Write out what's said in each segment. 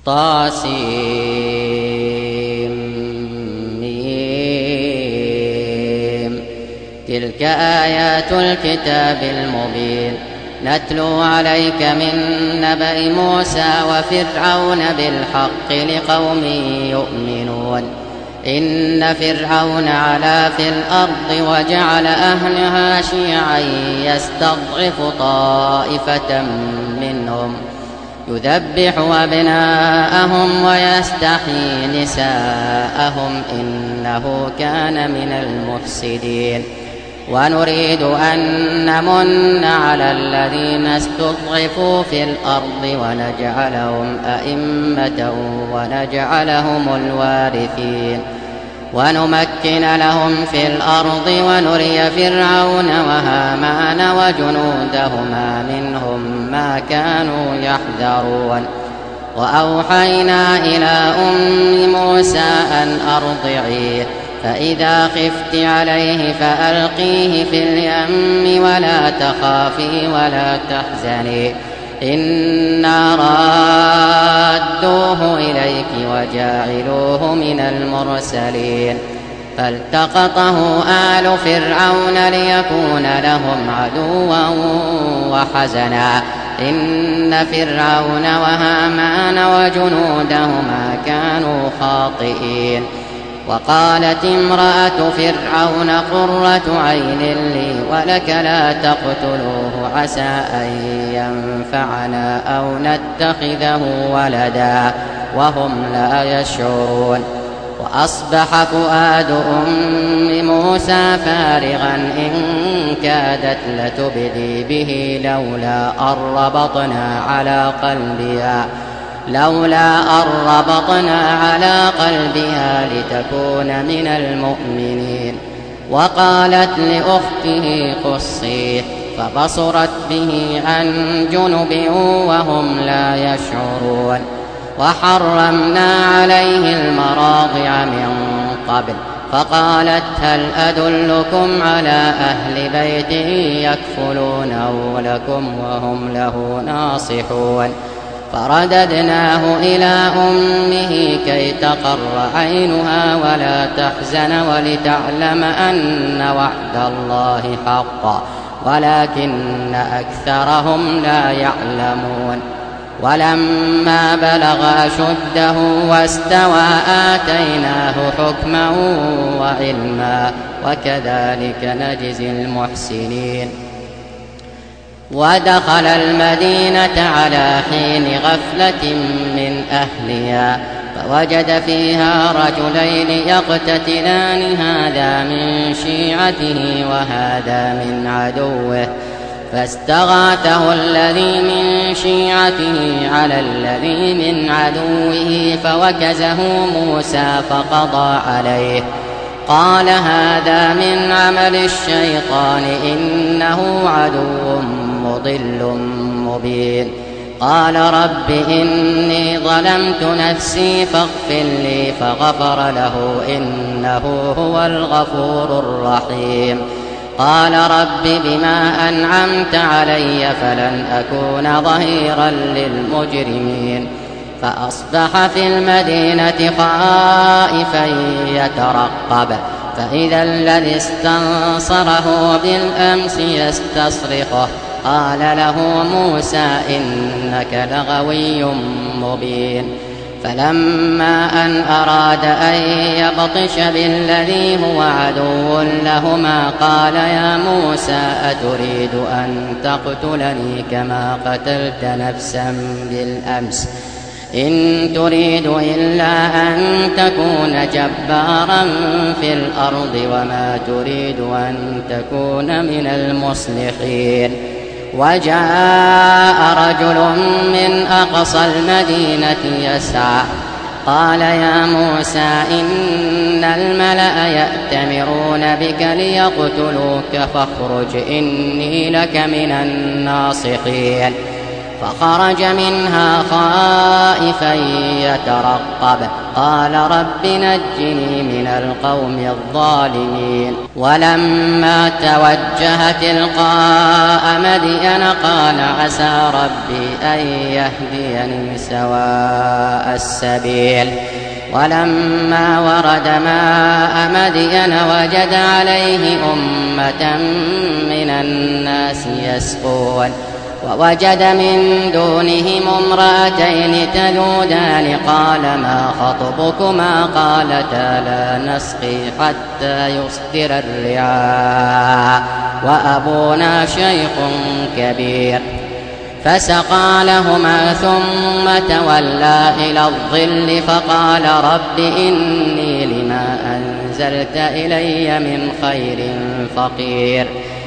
طاسيم. تلك آيات الكتاب المبين نتلو عليك من نبأ موسى وفرعون بالحق لقوم يؤمنون. إن فرعون علا في الأرض وجعل أهلها شيعا يستضعف طائفة منهم يذبح أبناءهم ويستحيي نساءهم إنه كان من المفسدين. ونريد أن نمن على الذين استضعفوا في الأرض ونجعلهم أئمة ونجعلهم الوارثين ونمكن لهم في الأرض ونري فرعون وهامان وجنودهما منهم ما كانوا يحذرون. وأوحينا إلى أم موسى أن أرضعيه فإذا خفت عليه فألقيه في اليم ولا تخافي ولا تحزني إنا رادوه إليك وجاعلوه من المرسلين. فالتقطه آل فرعون ليكون لهم عدوا وحزنا إن فرعون وهامان وجنودهما كانوا خاطئين. وقالت امرأة فرعون قرة عين لي ولك لا تقتلوه عسى أن ينفعنا أو نتخذه ولدا وهم لا يشعرون. وأصبح فؤاد أم موسى فارغا إن كادت لتبدي به لولا أن ربطنا على قلبها لتكون من المؤمنين. وقالت لأخته قصيه فبصرت به عن جنب وهم لا يشعرون. وحرمنا عليه المراضع من قبل فقالت هل أدلكم على أهل بيت يكفلونه لكم وهم له ناصحون. فرددناه إلى أمه كي تقر عينها ولا تحزن ولتعلم أن وعد الله حق ولكن أكثرهم لا يعلمون. ولما بلغ أشده واستوى آتيناه حكما وعلما وكذلك نجزي المحسنين. ودخل المدينة على حين غفلة من أهلها فوجد فيها رجلين يقتتلان هذا من شيعته وهذا من عدوه فاستغاثه الذي من شيعته على الذي من عدوه فوكزه موسى فقضى عليه قال هذا من عمل الشيطان إنه عدو مضل مبين. قال رب إني ظلمت نفسي فاغفر لي فغفر له إنه هو الغفور الرحيم. قال رب بما أنعمت علي فلن أكون ظهيرا للمجرمين. فأصبح في المدينة خائفا يترقب فإذا الذي استنصره بالأمس يستصرخه قال له موسى إنك لغوي مبين. فلما أن أراد أن يبطش بالذي هو عدو لهما قال يا موسى أتريد أن تقتلني كما قتلت نفسا بالأمس إن تريد إلا أن تكون جبارا في الأرض وما تريد أن تكون من المصلحين. وجاء رجل من أقصى المدينة يسعى قال يا موسى إن الملأ يأتمرون بك ليقتلوك فاخرج إني لك من الناصحين. فخرج منها خائفا يترقب قال رب نجني من القوم الظالمين ولما توجه تلقاء مدين قال عسى ربي أن يهديني سواء السبيل ولما ورد ماء مدين وجد عليه أمة من الناس يسقون ووجد من دونهم امرأتين تذودان قال ما خطبكما قالتا لا نسقي حتى يصدر الرعاء وأبونا شيخ كبير فسقى لهما ثم تولى إلى الظل فقال رب إني لما أنزلت إلي من خير فقير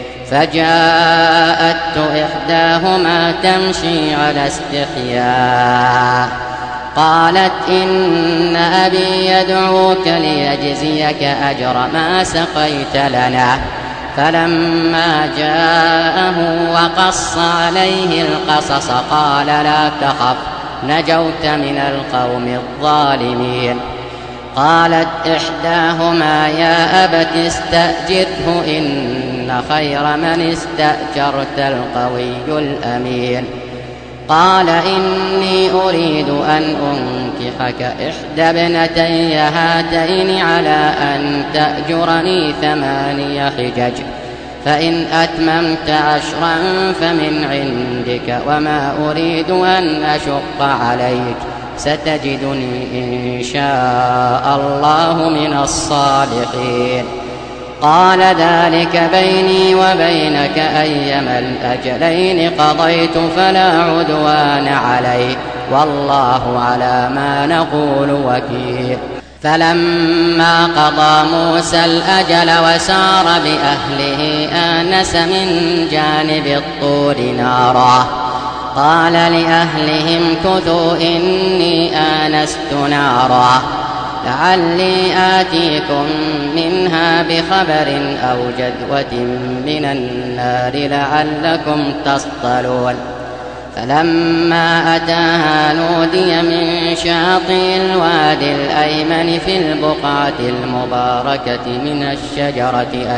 فجاءت إحداهما تمشي على استحياء قالت إن أبي يدعوك ليجزيك أجر ما سقيت لنا فلما جاءه وقص عليه القصص قال لا تخف نجوت من القوم الظالمين قالت إحداهما يا أبت استأجره إن خير من استأجرت القوي الأمين قال إني أريد أن أنكحك إحدى ابنتي هاتين على أن تأجرني 8 حجج فإن أتممت 10 فمن عندك وما أريد أن أشق عليك ستجدني إن شاء الله من الصالحين قال ذلك بيني وبينك أيما الأجلين قضيت فلا عدوان علي والله على ما نقول وكيل فلما قضى موسى الأجل وسار بأهله آنس من جانب الطور نارا قال لأهلهم كثوا إني آنست نارا لعلي آتيكم منها بخبر أو جذوة من النار لعلكم تصطلون فلما أتاها نودي من شاطئ الوادي الأيمن في البقعة المباركة من الشجرة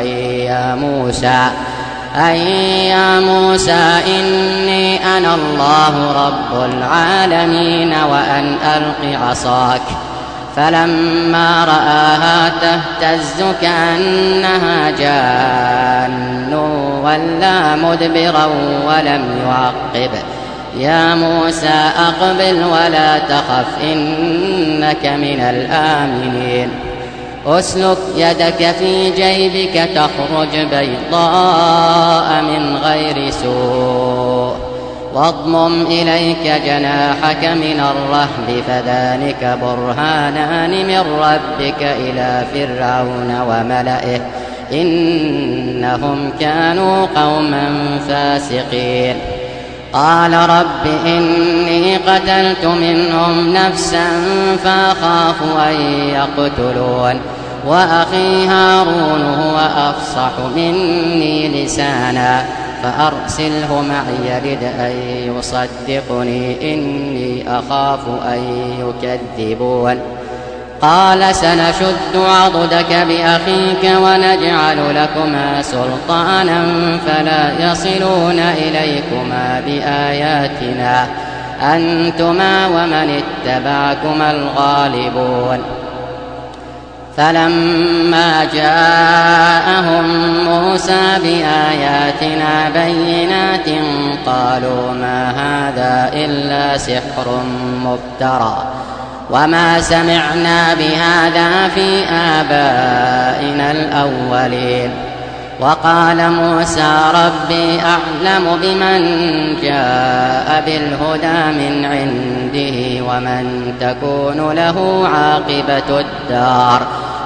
أي يا موسى إني أنا الله رب العالمين وأن ألق عصاك فلما رآها تهتز كأنها جان ولا مدبرا ولم يعقب يا موسى أقبل ولا تخف إنك من الآمنين أسلك يدك في جيبك تخرج بيضاء من غير سوء واضمم إليك جناحك من الرهب فذلك برهانان من ربك إلى فرعون وملئه إنهم كانوا قوما فاسقين قال رب إني قتلت منهم نفسا فأخاف أن يقتلون وأخي هارون هو أفصح مني لسانا فأرسله معي يرد أن يصدقني إني أخاف أن يكذبون قال سنشد عضدك بأخيك ونجعل لكما سلطانا فلا يصلون إليكما بآياتنا أنتما ومن اتبعكما الغالبون فلما جاءهم موسى بآياتنا بينات قالوا ما هذا إلا سحر مفترى وما سمعنا بهذا في آبائنا الأولين وقال موسى ربي أعلم بمن جاء بالهدى من عنده ومن تكون له عاقبة الدار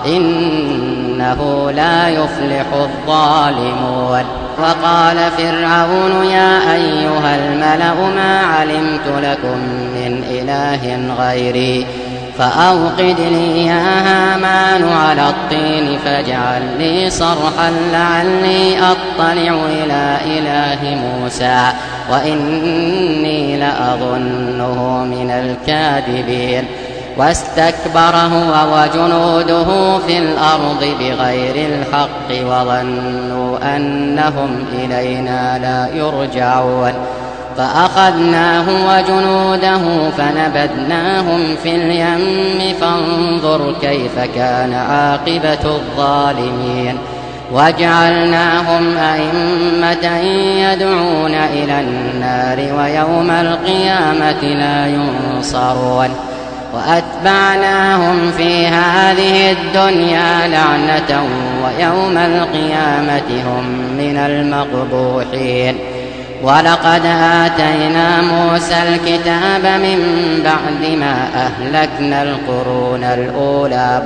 إنه لا يفلح الظالمون وقال فرعون يا أيها الملأ ما علمت لكم من إله غيري فأوقد لي يا هامان على الطين فاجعل لي صرحا لعلي أطلع إلى إله موسى وإني لأظنه من الكاذبين واستكبر هو وجنوده في الأرض بغير الحق وظنوا أنهم إلينا لا يرجعون فأخذناه وجنوده فنبذناهم في اليم فانظر كيف كان عاقبة الظالمين وجعلناهم أئمة يدعون إلى النار ويوم القيامة لا ينصرون وأتبعناهم في هذه الدنيا لعنة ويوم القيامة هم من المقبوحين ولقد آتينا موسى الكتاب من بعد ما أهلكنا القرون الأولى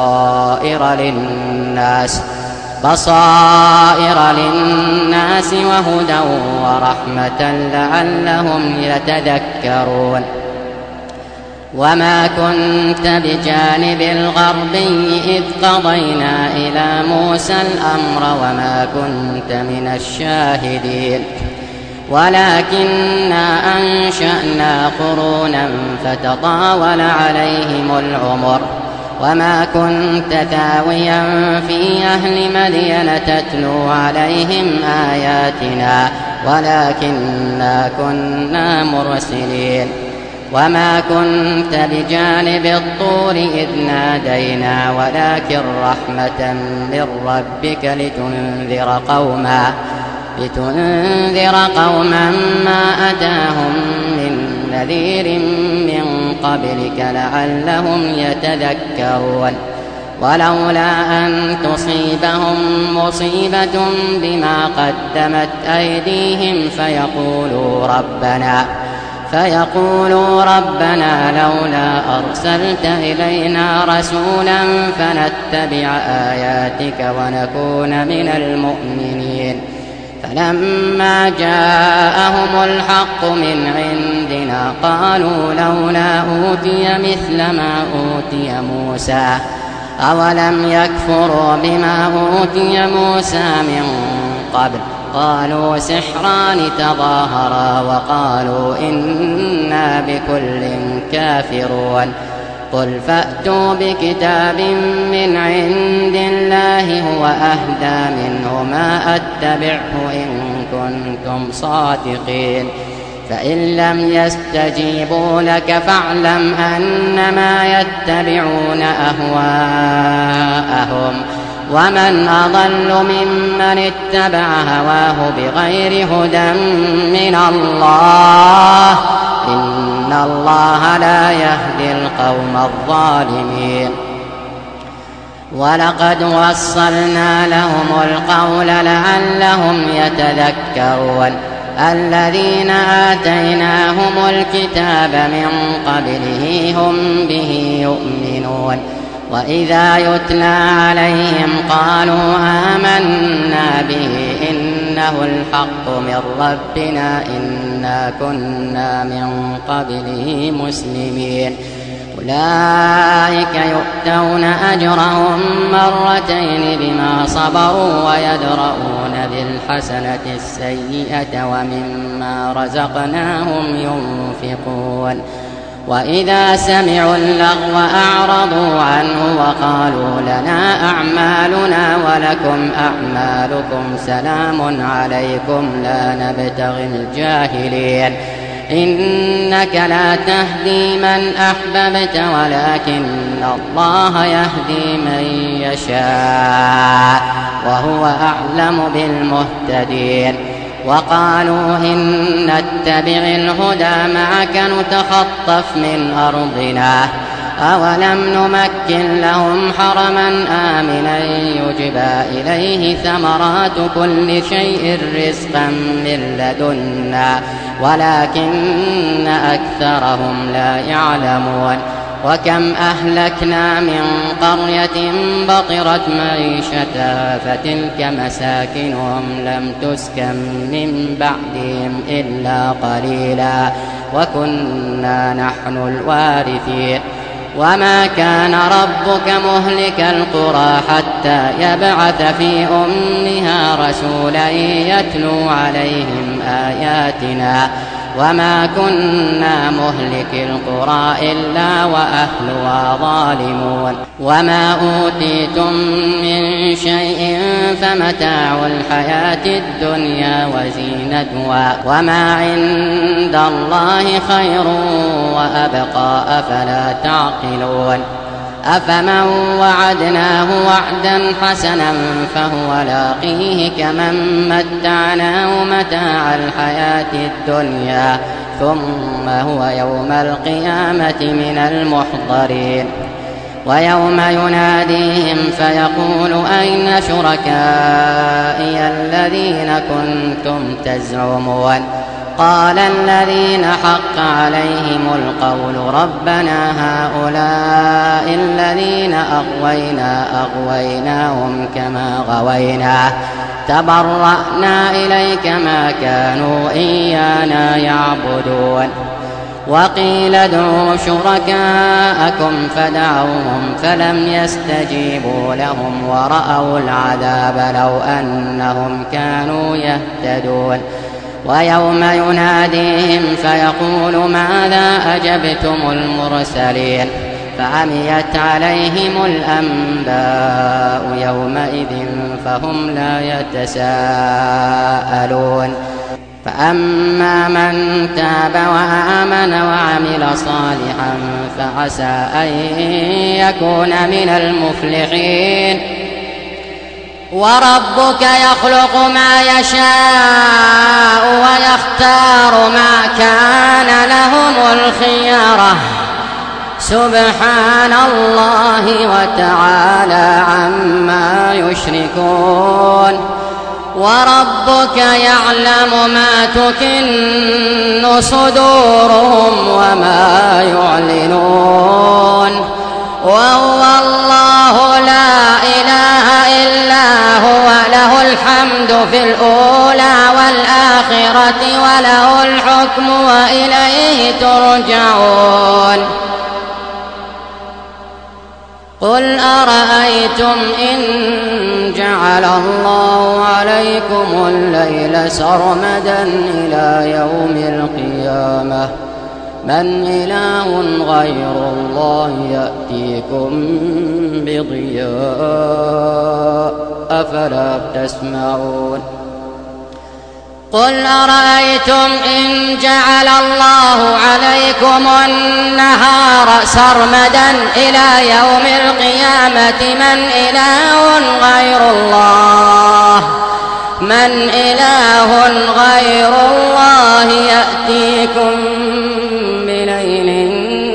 بصائر للناس وهدى ورحمة لعلهم يتذكرون وما كنت بجانب الغربي إذ قضينا إلى موسى الأمر وما كنت من الشاهدين ولكننا أنشأنا قرونا فتطاول عليهم العمر وما كنت ثاويا في أهل مدين تتلو عليهم آياتنا ولكننا كنا مرسلين وما كنت بجانب الطور إذ نادينا ولكن رحمة من ربك لتنذر قوما ما أتاهم من نذير من قبلك لعلهم يتذكرون ولولا أن تصيبهم مصيبة بما قدمت أيديهم فيقولوا ربنا لولا أرسلت إلينا رسولا فنتبع آياتك ونكون من المؤمنين فلما جاءهم الحق من عندنا قالوا لولا أوتي مثل ما أوتي موسى أولم يكفروا بما أوتي موسى من قبل قالوا سحران تظاهرا وقالوا إنا بكل كافرون قل فأتوا بكتاب من عند الله هو أهدى منه ما أتبعه إن كنتم صادقين فإن لم يستجيبوا لك فاعلم أنما يتبعون أهواءهم ومن أضل ممن اتبع هواه بغير هدى من الله إن الله لا يهدي القوم الظالمين ولقد وصلنا لهم القول لعلهم يتذكرون الذين آتيناهم الكتاب من قبله هم به يؤمنون وإذا يتلى عليهم قالوا آمنا به إنه الحق من ربنا إنا كنا من قبله مسلمين أولئك يؤتون أجرهم مرتين بما صبروا ويدرؤون بالحسنة السيئة ومما رزقناهم ينفقون وإذا سمعوا اللغو أعرضوا عنه وقالوا لنا أعمالنا ولكم أعمالكم سلام عليكم لا نبتغي الجاهلين إنك لا تهدي من أحببت ولكن الله يهدي من يشاء وهو أعلم بالمهتدين وقالوا إن نتبع الهدى معك نتخطف من أرضنا أولم نمكن لهم حرما آمنا يجبى إليه ثمرات كل شيء رزقا من لدنا ولكن أكثرهم لا يعلمون وكم أهلكنا من قرية بطرت معيشتها فتلك مساكنهم لم تسكن من بعدهم إلا قليلا وكنا نحن الوارثين وما كان ربك مهلك القرى حتى يبعث في أمها رسولا يتلو عليهم آياتنا وما كنا مهلك القرى إلا وأهلها ظالمون وما أوتيتم من شيء فمتاع الحياة الدنيا وزينتها وما عند الله خير وأبقى أفلا تعقلون أفمن وعدناه وعدا حسنا فهو لاقيه كمن متعناه متاع الحياة الدنيا ثم هو يوم القيامة من المحضرين ويوم يناديهم فيقول أين شركائي الذين كنتم تزعمون قال الذين حق عليهم القول ربنا هؤلاء الذين أغويناهم كما غوينا تبرأنا إليك ما كانوا إيانا يعبدون وقيل ادعوا شركاءكم فدعوهم فلم يستجيبوا لهم ورأوا العذاب لو أنهم كانوا يهتدون ويوم يناديهم فيقول ماذا أجبتم المرسلين فعميت عليهم الأنباء يومئذ فهم لا يتساءلون فأما من تاب وآمن وعمل صالحا فعسى أن يكون من المفلحين وربك يخلق ما يشاء ويختار ما كان لهم الخيرة سبحان الله وتعالى عما يشركون وربك يعلم ما تكن صدورهم وما يعلنون وهو الله لا إله إلا هو له الحمد في الأولى والآخرة وله الحكم وإليه ترجعون قل أرأيتم إن جعل الله عليكم الليل سرمدا إلى يوم القيامة من إله غير الله يأتيكم بضياء أفلا تسمعون قل أرأيتم إن جعل الله عليكم النهار سرمدا إلى يوم القيامة من إله غير الله يأتيكم بليل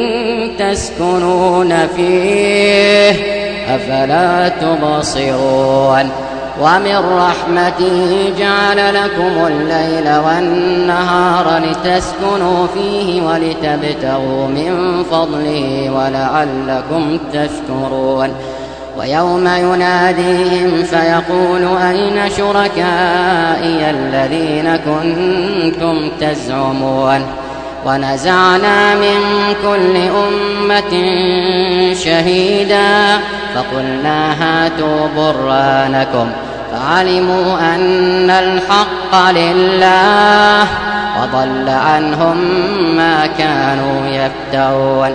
تسكنون فيه أفلا تبصرون ومن رحمته جعل لكم الليل والنهار لتسكنوا فيه ولتبتغوا من فضله ولعلكم تشكرون ويوم يناديهم فيقول أين شركائي الذين كنتم تزعمون ونزعنا من كل أمة شهيدا فقلنا هاتوا برهانكم فعلموا أن الحق لله وضل عنهم ما كانوا يفترون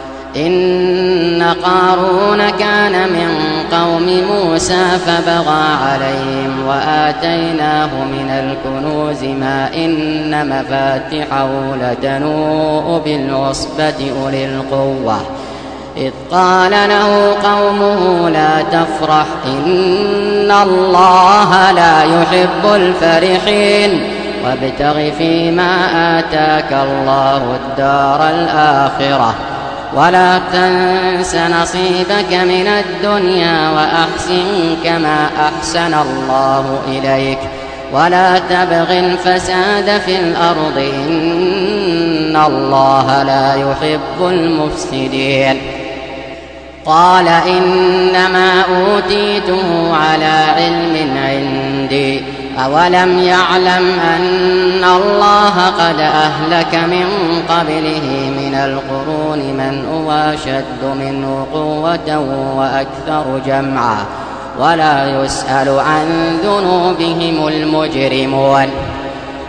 إن قارون كان من قوم موسى فبغى عليهم وآتيناه من الكنوز ما إن مفاتحه لتنوء بالعصبة أولي القوة إذ قال له قومه لا تفرح إن الله لا يحب الفرحين وابتغ فيما آتاك الله الدار الآخرة ولا تنس نصيبك من الدنيا وأحسن كما أحسن الله إليك ولا تبغ الفساد في الأرض إن الله لا يحب المفسدين قال إنما أوتيته على علم عندي أولم يعلم أن الله قد أهلك من قبله من القرون من هو أشد منه قوة وأكثر جمعا ولا يسأل عن ذنوبهم المجرمون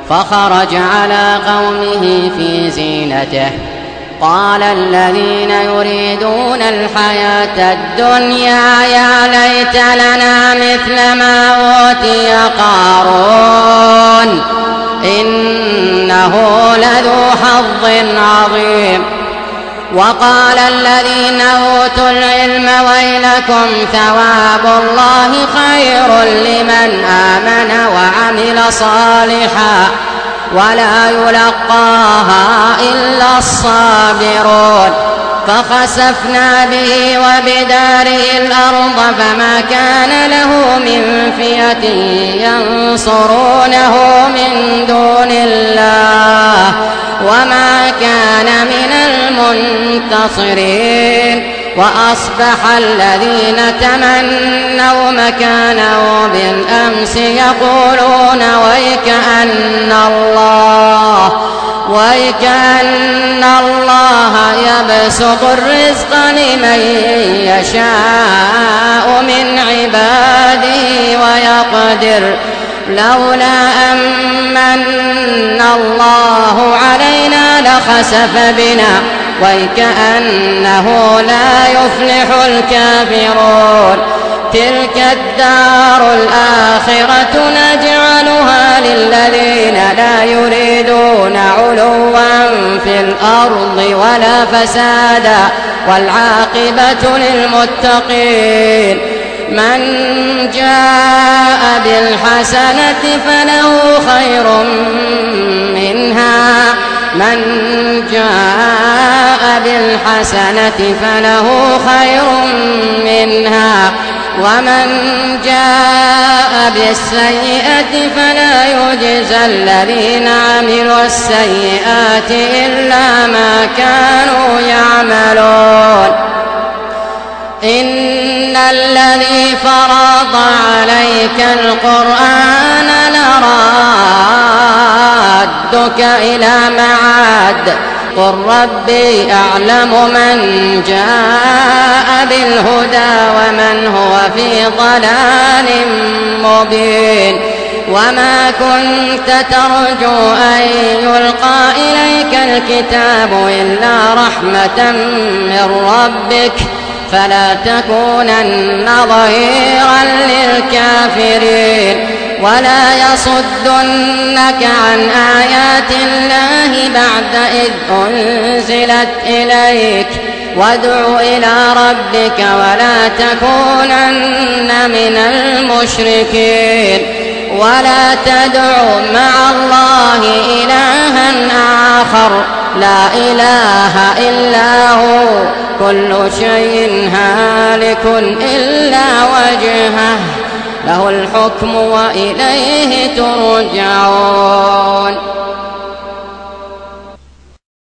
فخرج على قومه في زينته قال الذين يريدون الحياة الدنيا يا ليت لنا مثل ما أوتي قارون إنه لذو حظ عظيم. وقال الذين أوتوا العلم ويلكم ثواب الله خير لمن آمن وعمل صالحا ولا يلقاها إلا الصابرون. فخسفنا به وبداره الأرض فما كان له من فئة ينصرونه من دون الله وما كان من المنتصرين. وأصبح الذين تمنوا مكانه بالأمس يقولون ويكأن الله يبسط الرزق لمن يشاء من عباده ويقدر لولا أمن الله علينا لخسف بنا ويكأنه لا يفلح الكافرون. تلك الدار الآخرة نجعلها للذين لا يريدون علوا في الأرض ولا فسادا والعاقبة للمتقين. من جاء بالحسنة فله خير منها ومن جاء بالسيئة فلا يجزى الذين عملوا السيئات إلا ما كانوا يعملون. إن الذي فرض عليك القرآن لرادك إلى معاد قل ربي أعلم من جاء بالهدى ومن هو في ضلال مبين. وما كنت ترجو أن يلقى إليك الكتاب إلا رحمة من ربك فلا تكونن ظهيرا للكافرين. ولا يصدنك عن آيات الله بعد إذ أنزلت إليك وادع إلى ربك ولا تكونن من المشركين. ولا تدع مع الله إلها آخر لا إله إلا هو كل شيء هالك إلا وجهه له الحكم وإليه ترجعون.